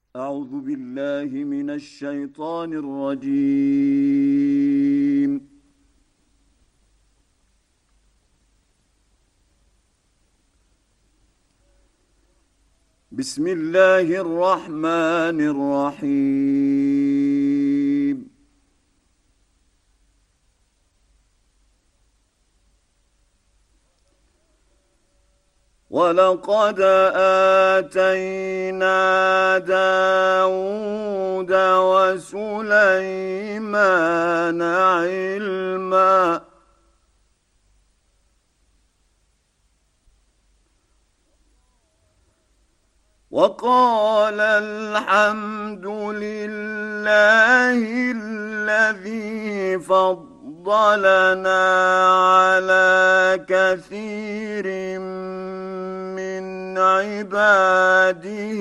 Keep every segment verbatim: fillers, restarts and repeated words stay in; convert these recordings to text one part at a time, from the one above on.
أعوذ بالله من الشيطان الرجيم. بسم الله الرحمن الرحيم. ولقد آتينا داود وسليمان علما وقال الحمد لله الذي فضلنا على كثير من عباده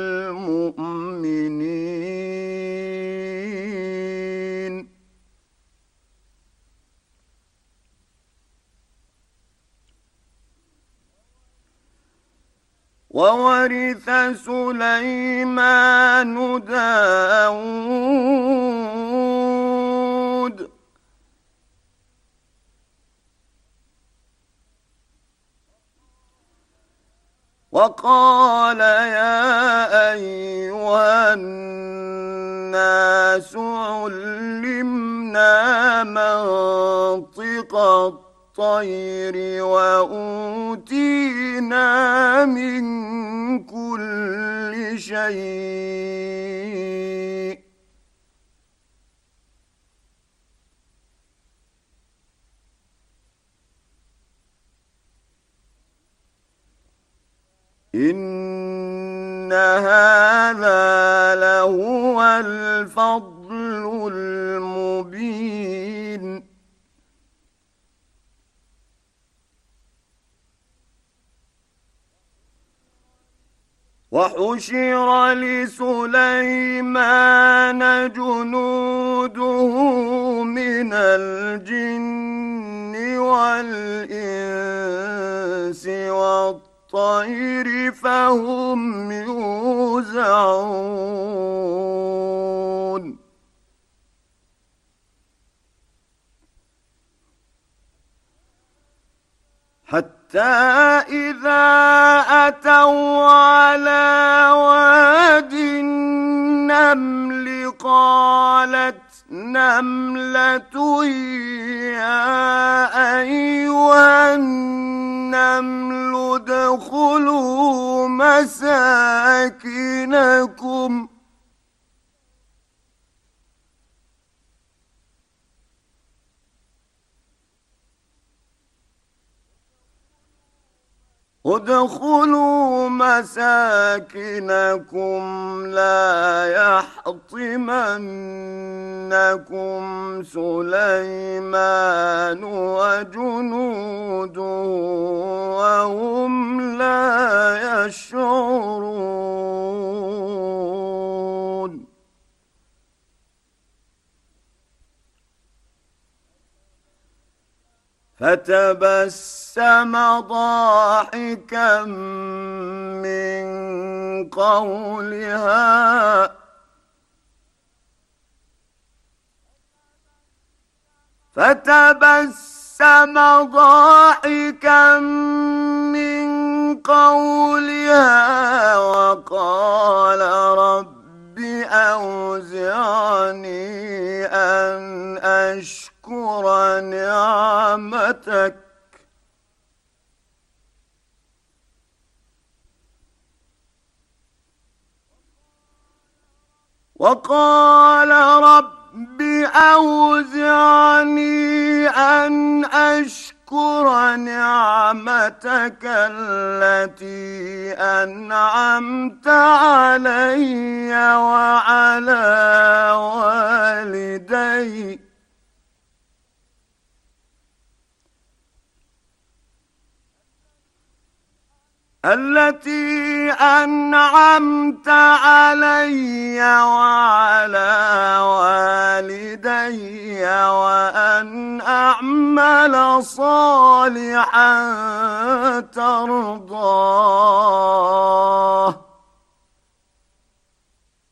المؤمنين. وورث سليمان داود وقال يا أيها الناس علمنا منطق الطير وأوتينا من كل شيء إن هذا لهو الفضل المبين. وحشر لسليمان جنوده من الجن والإنس والطير فهم يوزعون. حتى إذا أتوا على واد النمل قالت نملة يا أيها النمل ادخلوا مساكنكم ادخلوا مساكنكم لا يحطمنكم سليمان وجنوده وهم لا يشعرون. فتبسم ضاحكا من قولها فتبسم ضاحكا من قولها وقال رب أوزعني أن أشكر نعمتك وقال رب أوزعني أن أشكر نعمتك التي أنعمت علي وعلى والدي التي أنعمت علي وعلى والدي وأن أعمل صالحا ترضاه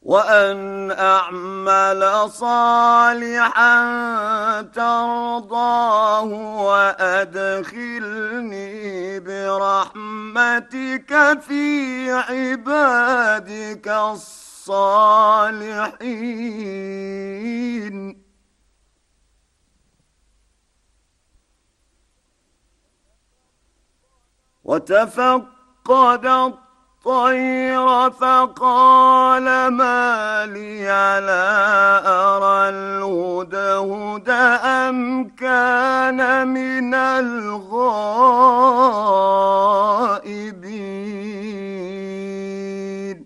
وأن أعمل صالحا ترضاه وأدخلني برحمتك في عبادك الصالحين. وتفقد الطير فقال ما لي لا أرى الهدهد أم كان من الغائبين.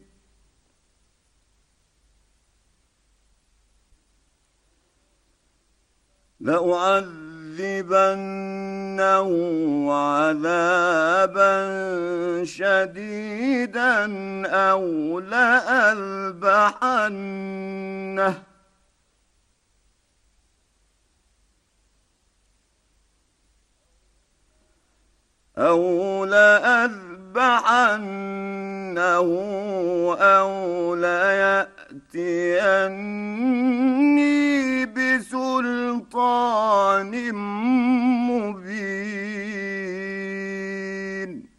لأعذبنه عذابا شديدا أو لأذبحنه أو لأذبحنه أو ليأتيني بسلطان مبين.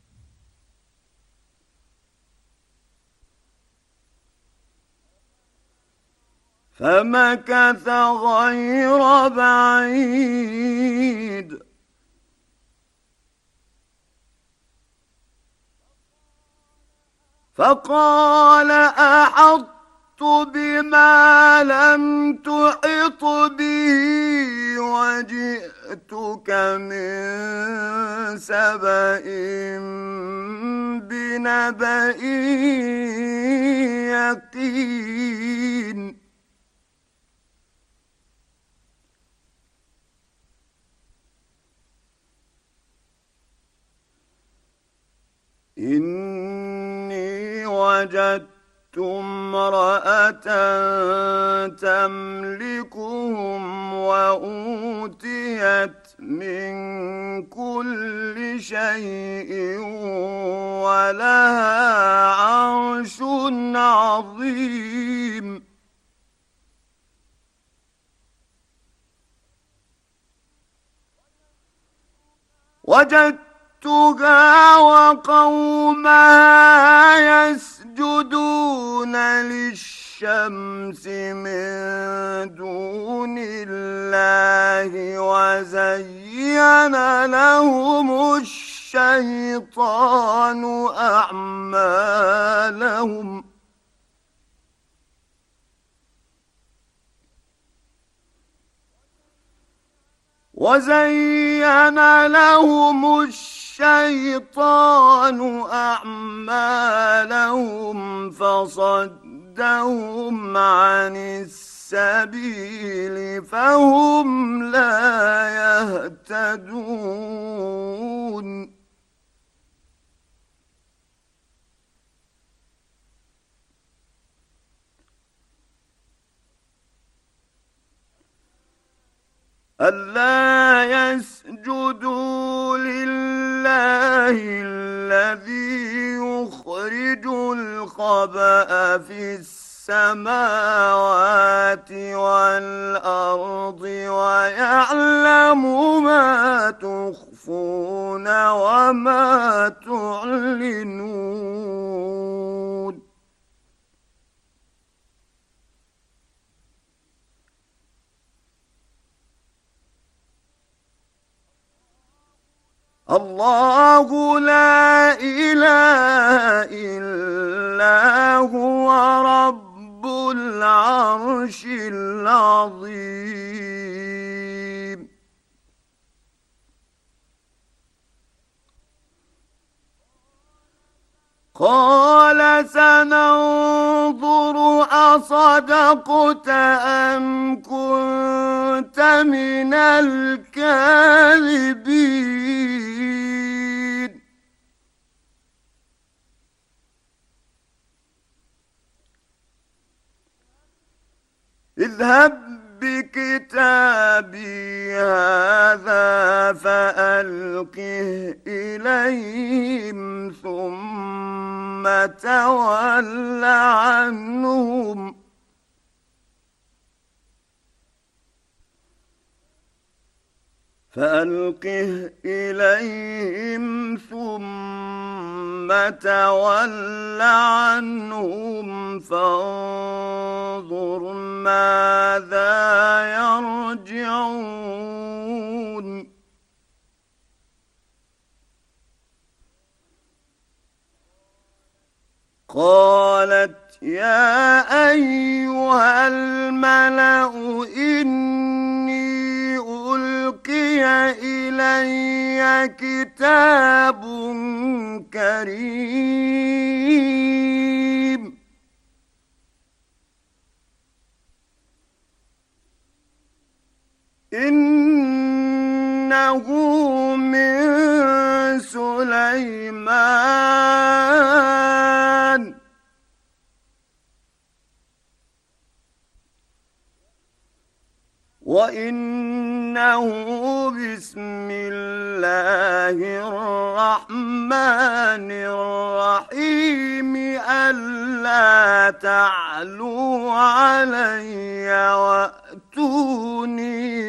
فمكث غير بعيد فقال أحطت بما لم تحط به وجئتك من سبأ بنبأ يقين. إني وجدت امرأة تملكهم وأوتيت من كل شيء ولها عرش عظيم. وجدت وقومها يسجدون للشمس من دون الله وزين لهم الشيطان أعمالهم وزين لهم الشيطان أعمالهم فصدهم عن السبيل فهم لا يهتدون. ألا يسجدوا لله الذي يخرج الخبأ في السماوات والأرض ويعلم ما تخفون وما تعلنون. الله لا إله إلا هو رب العرش العظيم. قال سننظر أصدقت أم كنت من الكاذبين. اذهب بكتابي هذا فألقه إليهم ثم تول عنهم فألقه إليهم ثم تول عنهم فانظر ماذا يرجعون قالت يا أيها الملأ إني ألقي إلي كتاب كريم إنه من سليمان وإنه بسم الله الرحمن الرحيم ألا تعلوا علي وأتوني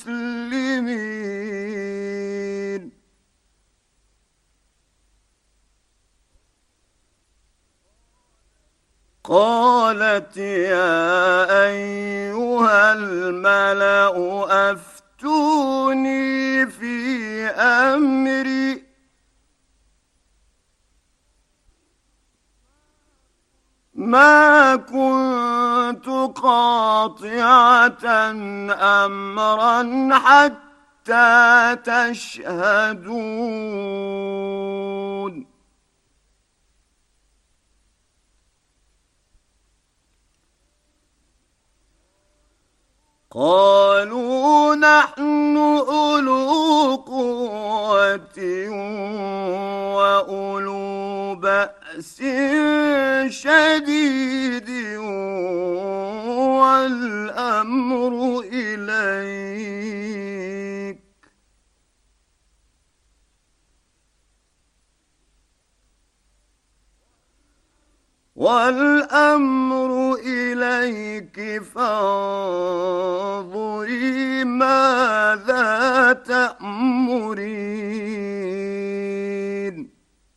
مسلمين قالت يا أيها الملأ أفتوني في أمري ما كنت قاطعة أمرا حتى تشهدون قالوا نحن أولو قوة وأولو بأس شديد والأمر إليك والأمر إليك فانظري ماذا تأمرين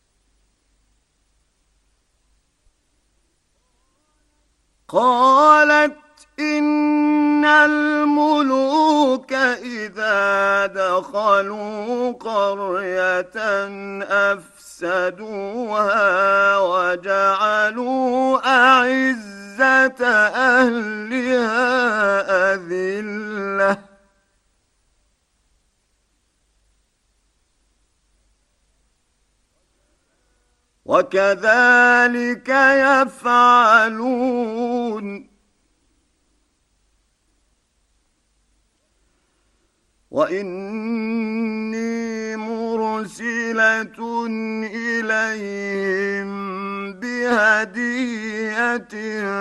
قالت إن الملوك إذا دخلوا قرية أفسدوها وجعلوا أعزة أهلها أذلة وكذلك يفعلون وإني مرسلة إليهم بهدية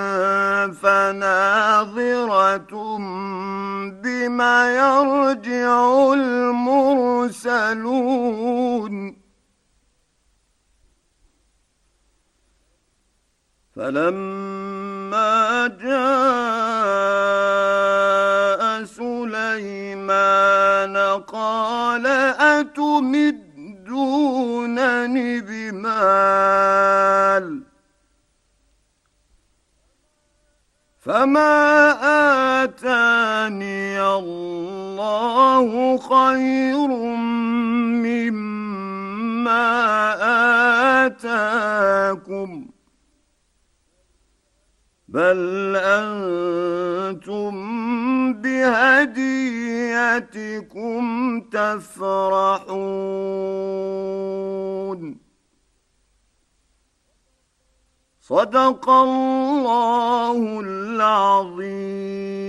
فناظرة بما يرجع المرسلون فلما جاء سليمان قال أتمدونني بمال فما آتاني الله خير مما آتاكم بل أنتم بهديتكم تفرحون صدق الله العظيم.